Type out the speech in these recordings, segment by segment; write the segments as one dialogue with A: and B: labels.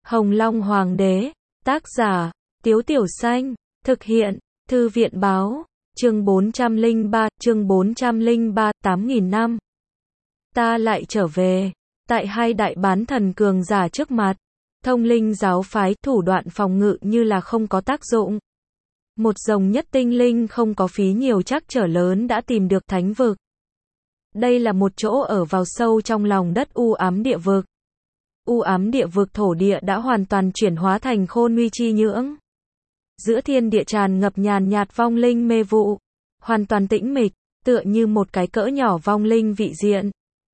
A: Hồng Long Hoàng đế, tác giả, Tiếu Tiểu Xanh, thực hiện, Thư viện báo, chương 403, 8.000 năm. Ta lại trở về, tại hai đại bán thần cường giả trước mặt, thông linh giáo phái, thủ đoạn phòng ngự như là không có tác dụng. Một dòng nhất tinh linh không có phí nhiều trắc trở lớn đã tìm được thánh vực. Đây là một chỗ ở vào sâu trong lòng đất u ám địa vực. U ám địa vực thổ địa đã hoàn toàn chuyển hóa thành khôn nguy chi nhưỡng. Giữa thiên địa tràn ngập nhàn nhạt vong linh mê vụ, hoàn toàn tĩnh mịch, tựa như một cái cỡ nhỏ vong linh vị diện.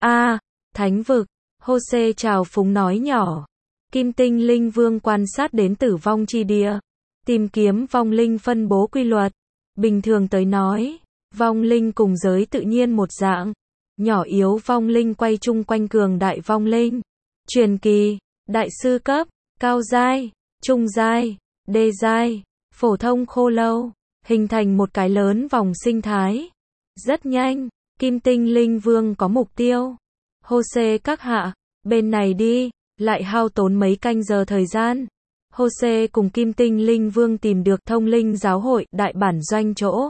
A: Thánh vực, Hô-xê trào phúng nói nhỏ. Kim tinh linh vương quan sát đến tử vong chi địa, tìm kiếm vong linh phân bố quy luật. Bình thường tới nói, vong linh cùng giới tự nhiên một dạng. Nhỏ yếu vong linh quay chung quanh cường đại vong linh. Truyền kỳ, đại sư cấp, cao giai, trung giai, đê giai, phổ thông khô lâu, hình thành một cái lớn vòng sinh thái. Rất nhanh, Kim tinh linh vương có mục tiêu. Hô-xê các hạ, bên này đi, lại hao tốn mấy canh giờ thời gian. Hô-xê cùng Kim tinh linh vương tìm được thông linh giáo hội đại bản doanh chỗ.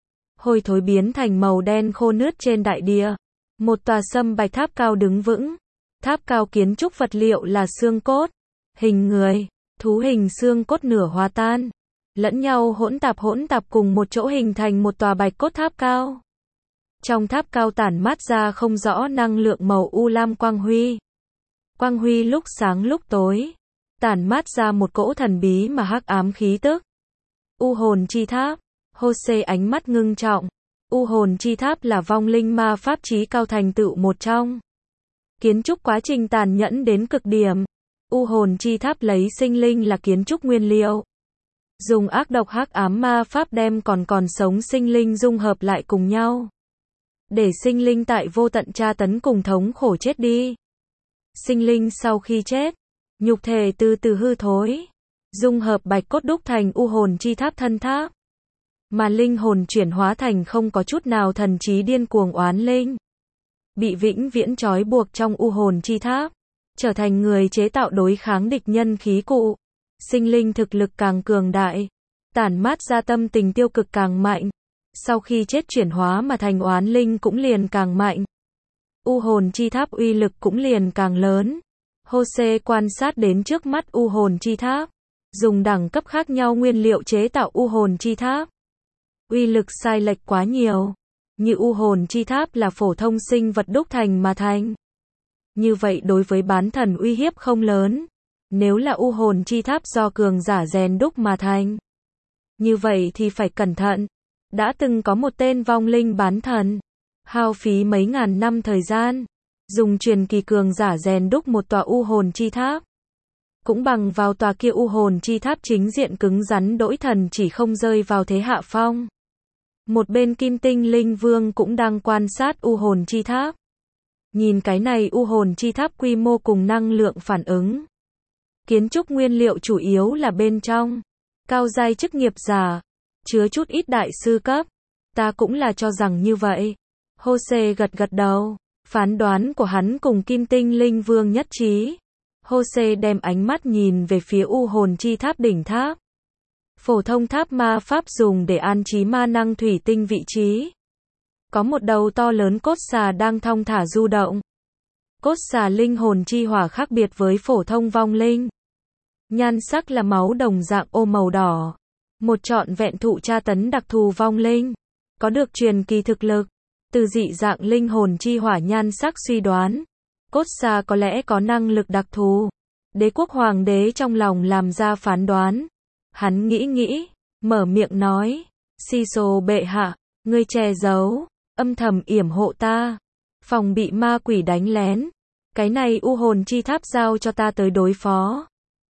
A: Hôi thối biến thành màu đen khô nướt trên đại địa. Một tòa sâm bạch tháp cao đứng vững. Tháp cao kiến trúc vật liệu là xương cốt, hình người, thú hình xương cốt nửa hòa tan, lẫn nhau hỗn tạp cùng một chỗ hình thành một tòa bạch cốt tháp cao. Trong tháp cao tản mát ra không rõ năng lượng màu u lam quang huy. Quang huy lúc sáng lúc tối, tản mát ra một cỗ thần bí mà hắc ám khí tức. U hồn chi tháp, Hô-xê ánh mắt ngưng trọng. U hồn chi tháp là vong linh ma pháp chí cao thành tựu một trong. Kiến trúc quá trình tàn nhẫn đến cực điểm. U hồn chi tháp lấy sinh linh là kiến trúc nguyên liệu. Dùng ác độc hắc ám ma pháp đem còn sống sinh linh dung hợp lại cùng nhau. Để sinh linh tại vô tận tra tấn cùng thống khổ chết đi. Sinh linh sau khi chết, nhục thể từ từ hư thối. Dung hợp bạch cốt đúc thành u hồn chi tháp thân tháp. Mà linh hồn chuyển hóa thành không có chút nào thần trí điên cuồng oán linh. Bị vĩnh viễn trói buộc trong u hồn chi tháp, trở thành người chế tạo đối kháng địch nhân khí cụ. Sinh linh thực lực càng cường đại, tản mát ra tâm tình tiêu cực càng mạnh. Sau khi chết chuyển hóa mà thành oán linh cũng liền càng mạnh. U hồn chi tháp uy lực cũng liền càng lớn. Hô-xê quan sát đến trước mắt u hồn chi tháp, dùng đẳng cấp khác nhau nguyên liệu chế tạo u hồn chi tháp. Uy lực sai lệch quá nhiều. Như u hồn chi tháp là phổ thông sinh vật đúc thành mà thành. Như vậy đối với bán thần uy hiếp không lớn. Nếu là u hồn chi tháp do cường giả rèn đúc mà thành, như vậy thì phải cẩn thận. Đã từng có một tên vong linh bán thần, hao phí mấy ngàn năm thời gian, dùng truyền kỳ cường giả rèn đúc một tòa u hồn chi tháp. Cũng bằng vào tòa kia u hồn chi tháp chính diện cứng rắn đỗi thần chỉ không rơi vào thế hạ phong. Một bên Kim tinh linh vương cũng đang quan sát u hồn chi tháp. Nhìn cái này u hồn chi tháp quy mô cùng năng lượng phản ứng. Kiến trúc nguyên liệu chủ yếu là bên trong. Cao giai chức nghiệp giả. Chứa chút ít đại sư cấp. Ta cũng là cho rằng như vậy. Hô-xê gật đầu. Phán đoán của hắn cùng Kim tinh linh vương nhất trí. Hô-xê đem ánh mắt nhìn về phía u hồn chi tháp đỉnh tháp. Phổ thông tháp ma pháp dùng để an trí ma năng thủy tinh vị trí. Có một đầu to lớn cốt xà đang thong thả du động. Cốt xà linh hồn chi hỏa khác biệt với phổ thông vong linh. Nhan sắc là máu đồng dạng ô màu đỏ. Một trọn vẹn thụ tra tấn đặc thù vong linh. Có được truyền kỳ thực lực. Từ dị dạng linh hồn chi hỏa nhan sắc suy đoán. Cốt xà có lẽ có năng lực đặc thù. Đế quốc hoàng đế trong lòng làm ra phán đoán. Hắn nghĩ, mở miệng nói. Si-sô bệ hạ, ngươi che giấu, âm thầm yểm hộ ta. Phòng bị ma quỷ đánh lén. Cái này u hồn chi tháp giao cho ta tới đối phó.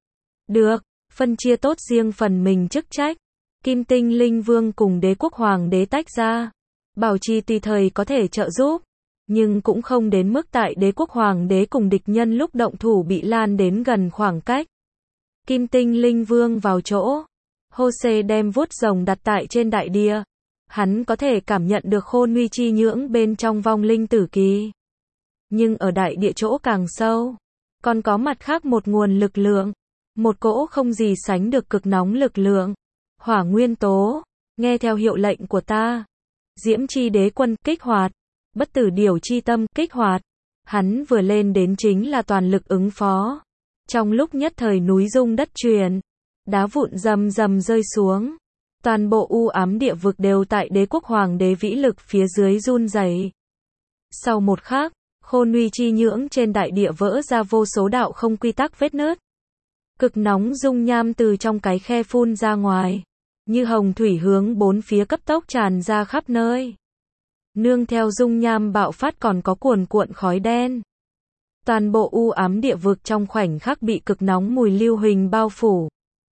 A: Được, phân chia tốt riêng phần mình chức trách. Kim tinh linh vương cùng đế quốc hoàng đế tách ra. Bảo trì tùy thời có thể trợ giúp. Nhưng cũng không đến mức tại đế quốc hoàng đế cùng địch nhân lúc động thủ bị lan đến gần khoảng cách. Kim tinh linh vương vào chỗ. Hô-xê đem vuốt rồng đặt tại trên đại địa. Hắn có thể cảm nhận được khôn nguy chi nhưỡng bên trong vong linh tử kỳ. Nhưng ở đại địa chỗ càng sâu, còn có mặt khác một nguồn lực lượng. Một cỗ không gì sánh được cực nóng lực lượng. Hỏa nguyên tố. Nghe theo hiệu lệnh của ta. Diễm chi đế quân, kích hoạt. Bất tử điểu chi tâm, kích hoạt. Hắn vừa lên đến chính là toàn lực ứng phó. Trong lúc nhất thời núi rung đất chuyển. Đá vụn rầm rầm rơi xuống. Toàn bộ u ám địa vực đều tại đế quốc hoàng đế vĩ lực phía dưới run rẩy. Sau một khắc, khôn uy chi nhưỡng trên đại địa vỡ ra vô số đạo không quy tắc vết nứt. Cực nóng dung nham từ trong cái khe phun ra ngoài. Như hồng thủy hướng bốn phía cấp tốc tràn ra khắp nơi. Nương theo dung nham bạo phát còn có cuồn cuộn khói đen. Toàn bộ u ám địa vực trong khoảnh khắc bị cực nóng mùi lưu huỳnh bao phủ.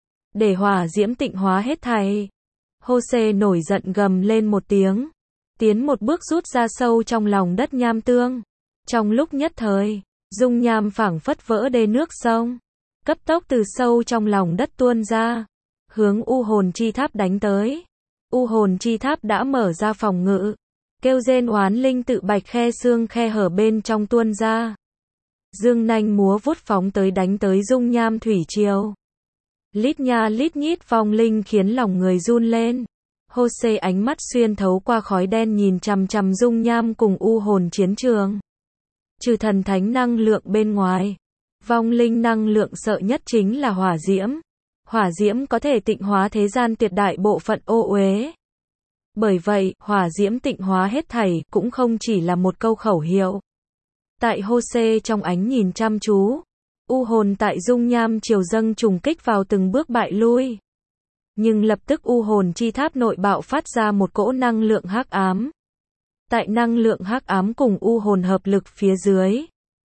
A: Để hỏa diễm tịnh hóa hết thảy. Jose nổi giận gầm lên một tiếng. Tiến một bước rút ra sâu trong lòng đất nham tương. Trong lúc nhất thời, dung nham phảng phất vỡ đê nước sông. Cấp tốc từ sâu trong lòng đất tuôn ra. Hướng u hồn chi tháp đánh tới. U hồn chi tháp đã mở ra phòng ngự. Kêu rên oán linh tự bạch khe xương khe hở bên trong tuôn ra. Dương nanh múa vuốt phóng tới đánh tới dung nham thủy triều. Lít nha lít nhít vong linh khiến lòng người run lên. Jose ánh mắt xuyên thấu qua khói đen nhìn chằm chằm dung nham cùng u hồn chiến trường. Trừ thần thánh năng lượng bên ngoài, vong linh năng lượng sợ nhất chính là hỏa diễm. Hỏa diễm có thể tịnh hóa thế gian tuyệt đại bộ phận ô uế. Bởi vậy, hỏa diễm tịnh hóa hết thảy cũng không chỉ là một câu khẩu hiệu. Tại Jose trong ánh nhìn chăm chú, u hồn tại dung nham triều dâng trùng kích vào từng bước bại lui. Nhưng lập tức u hồn chi tháp nội bạo phát ra một cỗ năng lượng hắc ám. Tại năng lượng hắc ám cùng u hồn hợp lực phía dưới,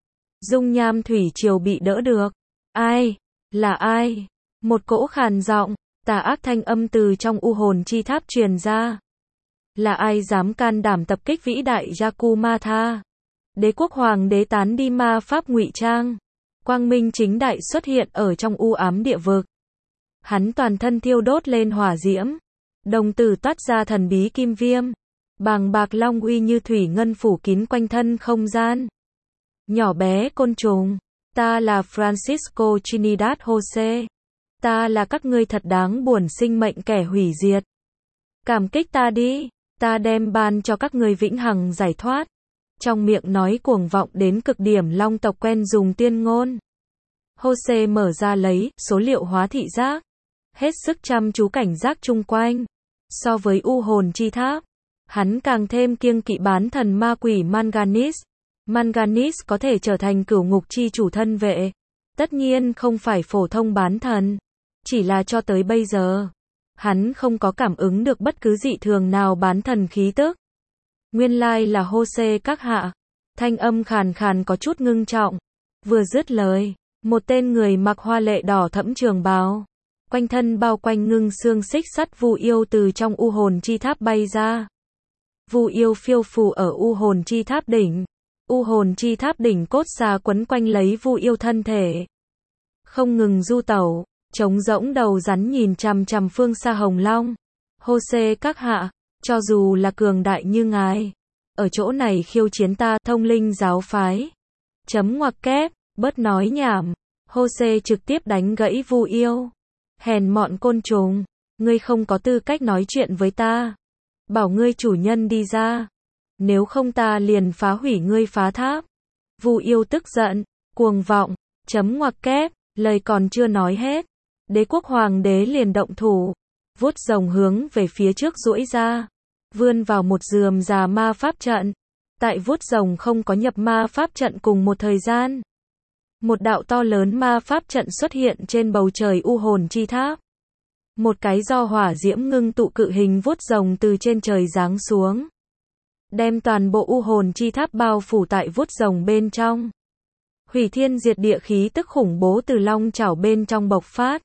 A: dung nham thủy triều bị đỡ được. Ai? Là ai? Một cỗ khàn giọng, tà ác thanh âm từ trong u hồn chi tháp truyền ra. Là ai dám can đảm tập kích vĩ đại Yakumatha? Đế quốc hoàng đế tán đi ma pháp ngụy trang. Quang minh chính đại xuất hiện ở trong u ám địa vực. Hắn toàn thân thiêu đốt lên hỏa diễm. Đồng tử toát ra thần bí kim viêm. Bàng bạc long uy như thủy ngân phủ kín quanh thân không gian. Nhỏ bé côn trùng. Ta là Francisco Trinidad Jose. Ta là các ngươi thật đáng buồn sinh mệnh kẻ hủy diệt. Cảm kích ta đi. Ta đem ban cho các ngươi vĩnh hằng giải thoát. Trong miệng nói cuồng vọng đến cực điểm long tộc quen dùng tiên ngôn. Jose mở ra lấy số liệu hóa thị giác. Hết sức chăm chú cảnh giác chung quanh. So với u hồn chi tháp, hắn càng thêm kiêng kỵ bán thần ma quỷ Manganese. Manganese có thể trở thành cửu ngục chi chủ thân vệ. Tất nhiên không phải phổ thông bán thần. Chỉ là cho tới bây giờ, hắn không có cảm ứng được bất cứ dị thường nào bán thần khí tức. Nguyên lai là Jose các hạ. Thanh âm khàn khàn có chút ngưng trọng. Vừa dứt lời, một tên người mặc hoa lệ đỏ thẫm trường bào, quanh thân bao quanh ngưng xương xích sắt vu yêu từ trong u hồn chi tháp bay ra. Vu yêu phiêu phù ở u hồn chi tháp đỉnh. U hồn chi tháp đỉnh cốt xà quấn quanh lấy vu yêu thân thể. Không ngừng du tẩu, trống rỗng đầu rắn nhìn chằm chằm phương xa hồng long. Jose các hạ, cho dù là cường đại như ngài, ở chỗ này khiêu chiến ta, thông linh giáo phái. Chấm ngoặc kép, bớt nói nhảm. Jose trực tiếp đánh gãy vu yêu. Hèn mọn côn trùng, ngươi không có tư cách nói chuyện với ta. Bảo ngươi chủ nhân đi ra. Nếu không ta liền phá hủy ngươi phá tháp. Vu yêu tức giận, cuồng vọng, chấm ngoặc kép, lời còn chưa nói hết. Đế quốc hoàng đế liền động thủ. Vuốt rồng hướng về phía trước duỗi ra. Vươn vào một rườm rà ma pháp trận. Tại vuốt rồng không có nhập ma pháp trận cùng một thời gian. Một đạo to lớn ma pháp trận xuất hiện trên bầu trời u hồn chi tháp. Một cái do hỏa diễm ngưng tụ cự hình vuốt rồng từ trên trời giáng xuống. Đem toàn bộ u hồn chi tháp bao phủ tại vuốt rồng bên trong. Hủy thiên diệt địa khí tức khủng bố từ long chảo bên trong bộc phát.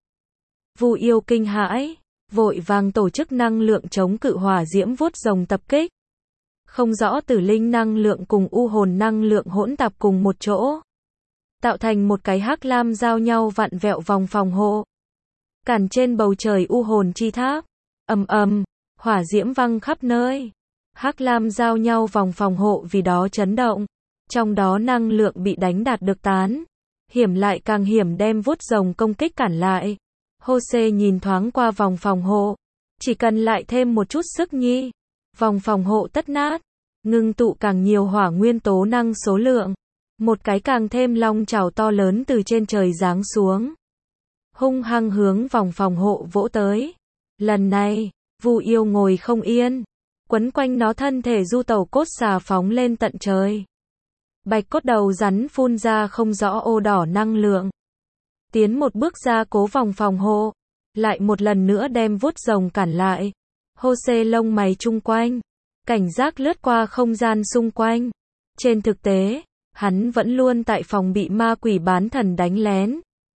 A: Vu yêu kinh hãi, vội vàng tổ chức năng lượng chống cự hỏa diễm vuốt rồng tập kích. Không rõ tử linh năng lượng cùng u hồn năng lượng hỗn tạp cùng một chỗ. Tạo thành một cái hắc lam giao nhau vặn vẹo vòng phòng hộ. Cản trên bầu trời u hồn chi tháp. Ầm ầm, hỏa diễm văng khắp nơi. Hắc lam giao nhau vòng phòng hộ vì đó chấn động. Trong đó năng lượng bị đánh đạt được tán. hiểm lại càng hiểm đem vuốt rồng công kích cản lại. Jose nhìn thoáng qua vòng phòng hộ. Chỉ cần lại thêm một chút sức nhi, vòng phòng hộ tất nát. Ngưng tụ càng nhiều hỏa nguyên tố năng số lượng. Một cái càng thêm long chảo to lớn từ trên trời giáng xuống. Hung hăng hướng vòng phòng hộ vỗ tới. Lần này, Vu Yêu ngồi không yên. Quấn quanh nó thân thể du tẩu cốt xà phóng lên tận trời. Bạch cốt đầu rắn phun ra không rõ ô đỏ năng lượng. Tiến một bước ra cố vòng phòng hộ. Lại một lần nữa đem vuốt rồng cản lại. Jose lông mày chung quanh. Cảnh giác lướt qua không gian xung quanh. Trên thực tế, hắn vẫn luôn tại phòng bị ma quỷ bán thần đánh lén.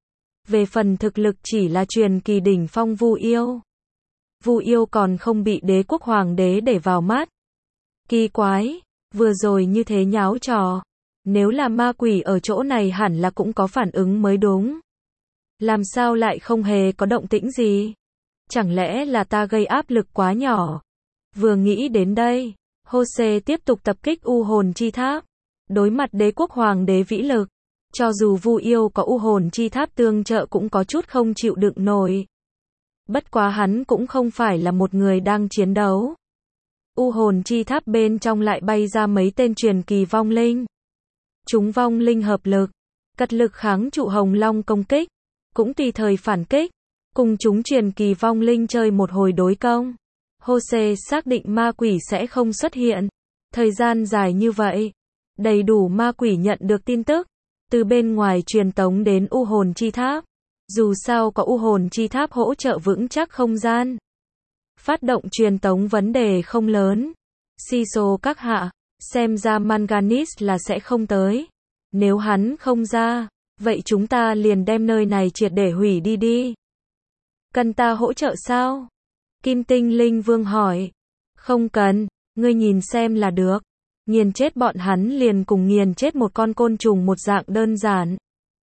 A: Về phần thực lực chỉ là truyền kỳ đỉnh phong Vu Yêu. Vu Yêu còn không bị đế quốc hoàng đế để vào mắt. Kỳ quái, vừa rồi như thế nháo trò. Nếu là ma quỷ ở chỗ này hẳn là cũng có phản ứng mới đúng. Làm sao lại không hề có động tĩnh gì? Chẳng lẽ là ta gây áp lực quá nhỏ? Vừa nghĩ đến đây, Jose tiếp tục tập kích u hồn chi tháp. Đối mặt đế quốc hoàng đế vĩ lực, cho dù Vu Yêu có u hồn chi tháp tương trợ cũng có chút không chịu đựng nổi. Bất quá hắn cũng không phải là một người đang chiến đấu. U hồn chi tháp bên trong lại bay ra mấy tên truyền kỳ vong linh. Chúng vong linh hợp lực, cật lực kháng trụ hồng long công kích, cũng tùy thời phản kích, cùng chúng truyền kỳ vong linh chơi một hồi đối công. Jose xác định ma quỷ sẽ không xuất hiện. Thời gian dài như vậy, đầy đủ ma quỷ nhận được tin tức, từ bên ngoài truyền tống đến u hồn chi tháp. Dù sao có u hồn chi tháp hỗ trợ vững chắc không gian. Phát động truyền tống vấn đề không lớn. Siso các hạ, xem ra Manganis là sẽ không tới. Nếu hắn không ra, vậy chúng ta liền đem nơi này triệt để hủy đi. Cần ta hỗ trợ sao? Kim Tinh Linh Vương hỏi. Không cần, ngươi nhìn xem là được. Nghiền chết bọn hắn liền cùng nghiền chết một con côn trùng một dạng đơn giản.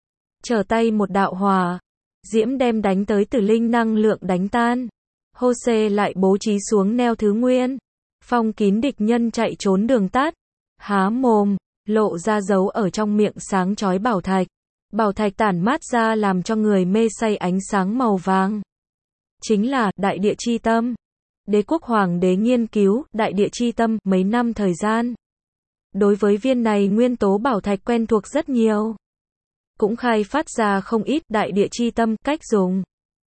A: Trở tay một đạo hỏa, diễm đem đánh tới tử linh năng lượng đánh tan. Jose lại bố trí xuống neo thứ nguyên, phong kín địch nhân chạy trốn đường tắt. Há mồm, lộ ra dấu ở trong miệng sáng chói bảo thạch. Bảo thạch tản mát ra làm cho người mê say ánh sáng màu vàng. Chính là đại địa chi tâm. Đế quốc hoàng đế nghiên cứu đại địa chi tâm mấy năm thời gian. Đối với viên này nguyên tố bảo thạch quen thuộc rất nhiều. Cũng khai phát ra không ít đại địa chi tâm cách dùng.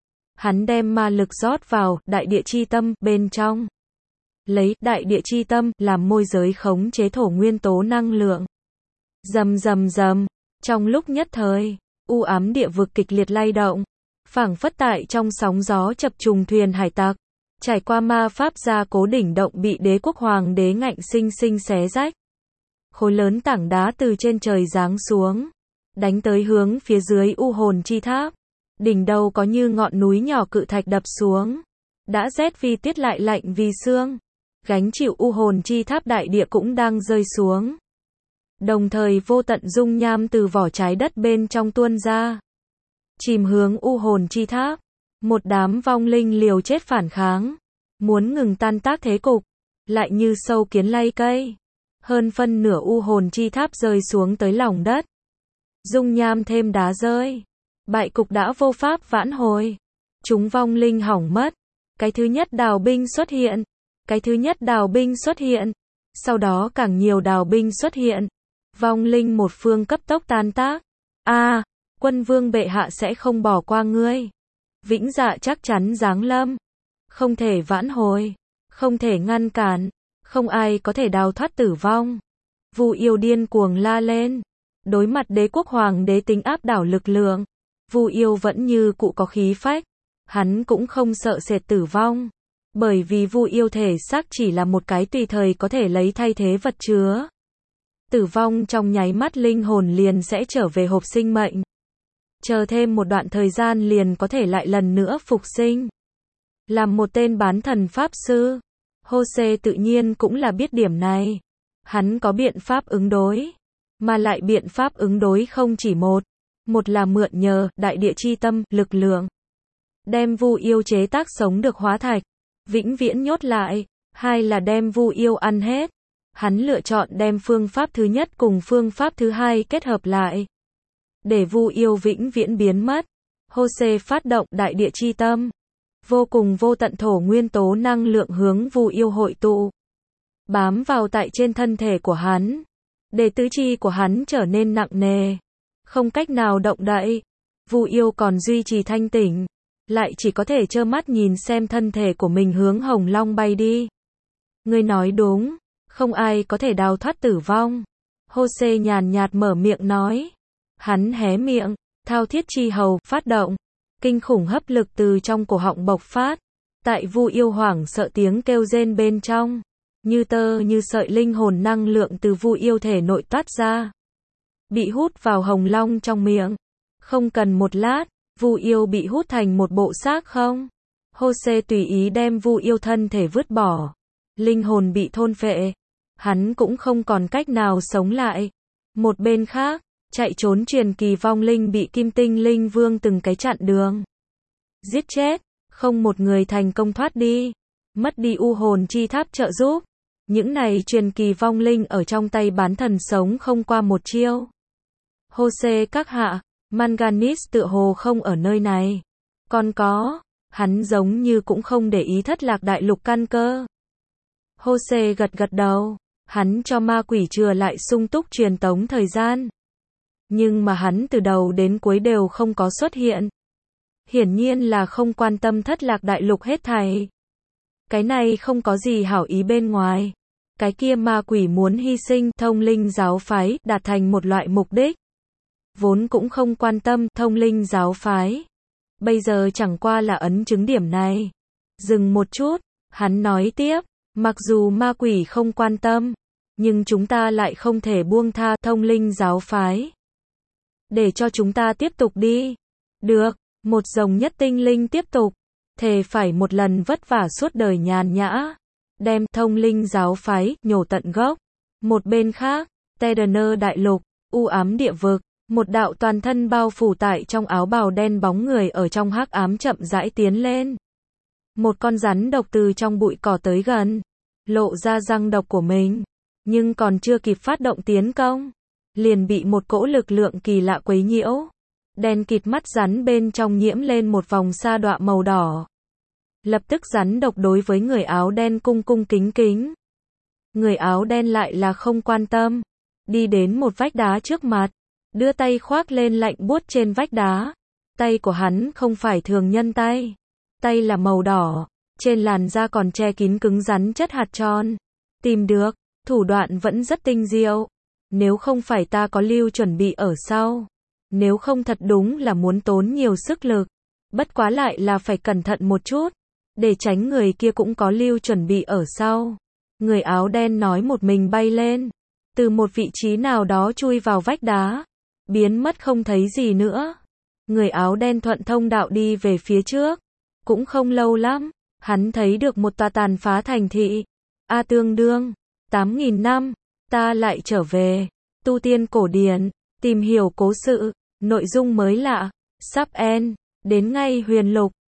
A: Hắn đem ma lực rót vào đại địa chi tâm bên trong. Lấy đại địa chi tâm làm môi giới khống chế thổ nguyên tố năng lượng. Rầm rầm rầm, trong lúc nhất thời, u ám địa vực kịch liệt lay động, phảng phất tại trong sóng gió chập trùng thuyền hải tặc. Trải qua ma pháp gia cố đỉnh động bị đế quốc hoàng đế ngạnh sinh sinh xé rách. Khối lớn tảng đá từ trên trời giáng xuống, đánh tới hướng phía dưới u hồn chi tháp. Đỉnh đầu có như ngọn núi nhỏ cự thạch đập xuống. Đã rét vì tiết lại lạnh vì xương. Gánh chịu u hồn chi tháp đại địa cũng đang rơi xuống. Đồng thời vô tận dung nham từ vỏ trái đất bên trong tuôn ra. Chìm hướng u hồn chi tháp. Một đám vong linh liều chết phản kháng. Muốn ngừng tan tác thế cục. Lại như sâu kiến lay cây. Hơn phân nửa u hồn chi tháp rơi xuống tới lòng đất. Dung nham thêm đá rơi. Bại cục đã vô pháp vãn hồi. Chúng vong linh hỏng mất. Cái thứ nhất đào binh xuất hiện. Cái thứ nhất đào binh xuất hiện. Sau đó càng nhiều đào binh xuất hiện. Vong linh một phương cấp tốc tan tác. Quân vương bệ hạ sẽ không bỏ qua ngươi. Vĩnh dạ chắc chắn giáng lâm. Không thể vãn hồi. Không thể ngăn cản. Không ai có thể đào thoát tử vong. Vu Yêu điên cuồng la lên. Đối mặt đế quốc hoàng đế tính áp đảo lực lượng. Vu Yêu vẫn như cụ có khí phách. Hắn cũng không sợ sệt tử vong. Bởi vì Vu Yêu thể xác chỉ là một cái tùy thời có thể lấy thay thế vật chứa. Tử vong trong nháy mắt linh hồn liền sẽ trở về hộp sinh mệnh. Chờ thêm một đoạn thời gian liền có thể lại lần nữa phục sinh. Làm một tên bán thần pháp sư, Jose tự nhiên cũng là biết điểm này. Hắn có biện pháp ứng đối. Mà lại biện pháp ứng đối không chỉ một. Một là mượn nhờ đại địa chi tâm, lực lượng. Đem Vu Yêu chế tác sống được hóa thạch. Vĩnh viễn nhốt lại. Hai là đem Vu Yêu ăn hết. Hắn lựa chọn đem phương pháp thứ nhất cùng phương pháp thứ hai kết hợp lại. để Vu Yêu vĩnh viễn biến mất. Hosea phát động đại địa chi tâm. Vô cùng vô tận thổ nguyên tố năng lượng hướng Vu Yêu hội tụ, bám vào tại trên thân thể của hắn, để tứ chi của hắn trở nên nặng nề, không cách nào động đậy. Vu Yêu còn duy trì thanh tỉnh, lại chỉ có thể trơ mắt nhìn xem thân thể của mình hướng Hồng Long bay đi. Ngươi nói đúng, không ai có thể đào thoát tử vong. Hosea nhàn nhạt mở miệng nói. Hắn hé miệng, thao thiết chi hầu phát động, kinh khủng hấp lực từ trong cổ họng bộc phát. Tại Vu Yêu hoảng sợ tiếng kêu rên bên trong, như tơ như sợi linh hồn năng lượng từ Vu Yêu thể nội toát ra, bị hút vào Hồng Long trong miệng. Không cần một lát, Vu Yêu bị hút thành một bộ xác không. Hosea tùy ý đem Vu Yêu thân thể vứt bỏ, linh hồn bị thôn phệ, hắn cũng không còn cách nào sống lại. Một bên khác, chạy trốn truyền kỳ vong linh bị Kim Tinh Linh Vương từng cái chặn đường, giết chết, không một người thành công thoát đi, mất đi u hồn chi tháp trợ giúp. Những này truyền kỳ vong linh ở trong tay bán thần sống không qua một chiêu. Hosea các hạ, Manganis tựa hồ không ở nơi này. Còn có, hắn giống như cũng không để ý Thất Lạc Đại Lục căn cơ. Hosea gật gật đầu, hắn cho ma quỷ chừa lại sung túc truyền tống thời gian. Nhưng mà hắn từ đầu đến cuối đều không có xuất hiện. Hiển nhiên là không quan tâm Thất Lạc Đại Lục hết thảy. Cái này không có gì hảo ý bên ngoài. Cái kia ma quỷ muốn hy sinh Thông Linh giáo phái, đạt thành một loại mục đích. Vốn cũng không quan tâm Thông Linh giáo phái. Bây giờ chẳng qua là ấn chứng điểm này. Dừng một chút, hắn nói tiếp, mặc dù ma quỷ không quan tâm, nhưng chúng ta lại không thể buông tha Thông Linh giáo phái. Để cho chúng ta tiếp tục đi. Được, một dòng nhất tinh linh tiếp tục. Thề phải một lần vất vả suốt đời nhàn nhã. Đem Thông Linh giáo phái nhổ tận gốc. Một bên khác, Tedaner đại lục, u ám địa vực, một đạo toàn thân bao phủ tại trong áo bào đen bóng người ở trong hắc ám chậm rãi tiến lên. Một con rắn độc từ trong bụi cỏ tới gần, lộ ra răng độc của mình, nhưng còn chưa kịp phát động tiến công, liền bị một cỗ lực lượng kỳ lạ quấy nhiễu. Đen kịt mắt rắn bên trong nhiễm lên một vòng sa đọa màu đỏ. Lập tức rắn độc đối với người áo đen cung cung kính kính. Người áo đen lại là không quan tâm, đi đến một vách đá trước mặt, đưa tay khoác lên lạnh buốt trên vách đá. Tay của hắn không phải thường nhân tay, tay là màu đỏ, trên làn da còn che kín cứng rắn chất hạt tròn. Tìm được, thủ đoạn vẫn rất tinh diệu. Nếu không phải ta có lưu chuẩn bị ở sau, nếu không thật đúng là muốn tốn nhiều sức lực. Bất quá lại là phải cẩn thận một chút, để tránh người kia cũng có lưu chuẩn bị ở sau. Người áo đen nói một mình bay lên, từ một vị trí nào đó chui vào vách đá, biến mất không thấy gì nữa. Người áo đen thuận thông đạo đi về phía trước, cũng không lâu lắm, hắn thấy được một tòa tàn phá thành thị. Tương đương 8.000 năm, ta lại trở về. Tu tiên cổ điển, tìm hiểu cố sự, nội dung mới lạ, sắp end, đến ngay huyền lục.